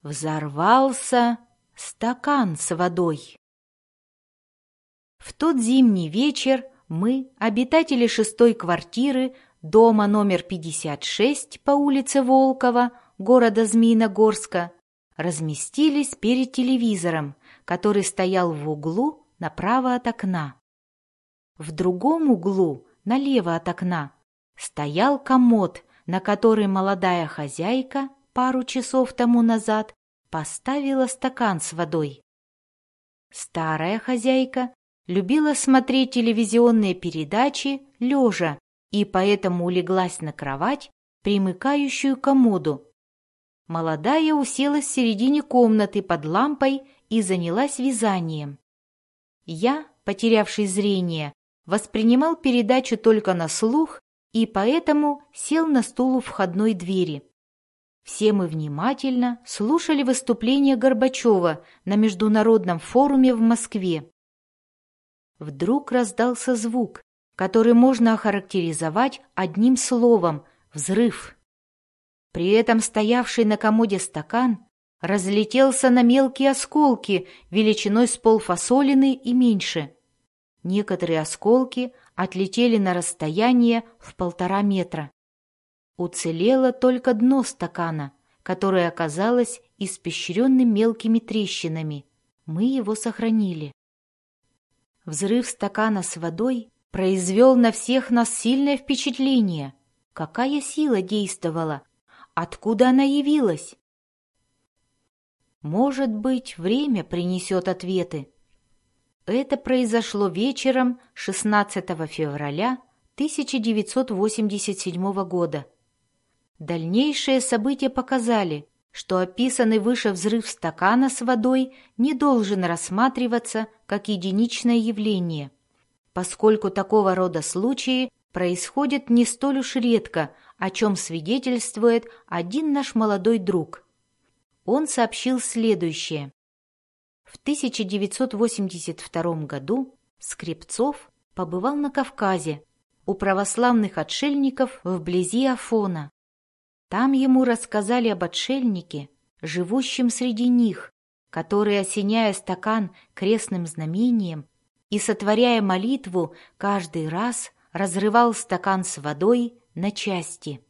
Взорвался стакан с водой. В тот зимний вечер мы, обитатели 6-й квартиры, дома номер 56 по улице Волкова, города Змеиногорска, разместились перед телевизором, который стоял в углу направо от окна. В другом углу, налево от окна, стоял комод, на который молодая хозяйка пару часов тому назад поставила стакан с водой. Старая хозяйка любила смотреть телевизионные передачи лежа и поэтому улеглась на кровать, примыкающую к комоду. Молодая уселась в середине комнаты под лампой и занялась вязанием. Я, потерявший зрение, воспринимал передачу только на слух и поэтому сел на стул у входной двери. Все мы внимательно слушали выступление Горбачева на международном форуме в Москве. Вдруг раздался звук, который можно охарактеризовать одним словом — взрыв. При этом стоявший на комоде стакан разлетелся на мелкие осколки величиной с полфасолины и меньше. Некоторые осколки отлетели на расстояние в 1,5 метра. Уцелело только дно стакана, которое оказалось испещренным мелкими трещинами. Мы его сохранили. Взрыв стакана с водой произвел на всех нас сильное впечатление. Какая сила действовала? Откуда она явилась? Может быть, время принесет ответы. Это произошло вечером 16 февраля 1987 года. Дальнейшие события показали, что описанный выше взрыв стакана с водой не должен рассматриваться как единичное явление, поскольку такого рода случаи происходят не столь уж редко, о чем свидетельствует один наш молодой друг. Он сообщил следующее. В 1982 году Скрепцов побывал на Кавказе у православных отшельников вблизи Афона. Там ему рассказали об отшельнике, живущем среди них, который, осеняя стакан крестным знамением и сотворяя молитву, каждый раз разрывал стакан с водой на части.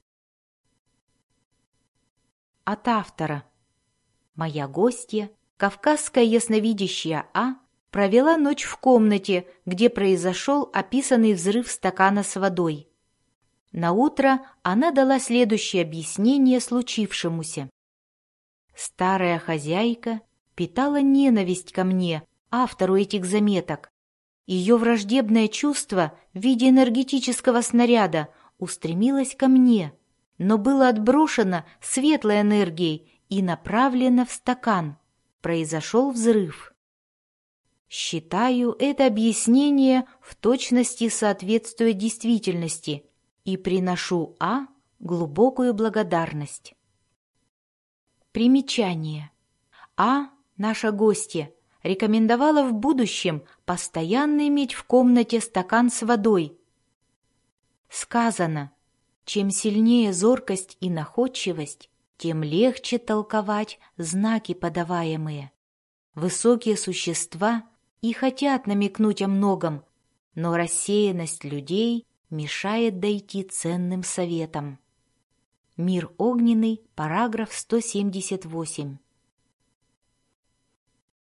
От автора. Моя гостья, кавказская ясновидящая А, провела ночь в комнате, где произошел описанный взрыв стакана с водой. Наутро она дала следующее объяснение случившемуся. Старая хозяйка питала ненависть ко мне, автору этих заметок. Ее враждебное чувство в виде энергетического снаряда устремилось ко мне, но было отброшено светлой энергией и направлено в стакан. Произошел взрыв. Считаю это объяснение в точности соответствует действительности и приношу А глубокую благодарность. Примечание. А, наша гостья, рекомендовала в будущем постоянно иметь в комнате стакан с водой. Сказано, чем сильнее зоркость и находчивость, тем легче толковать знаки подаваемые. Высокие существа и хотят намекнуть о многом, но рассеянность людей мешает дойти ценным советам. Мир огненный, параграф 178.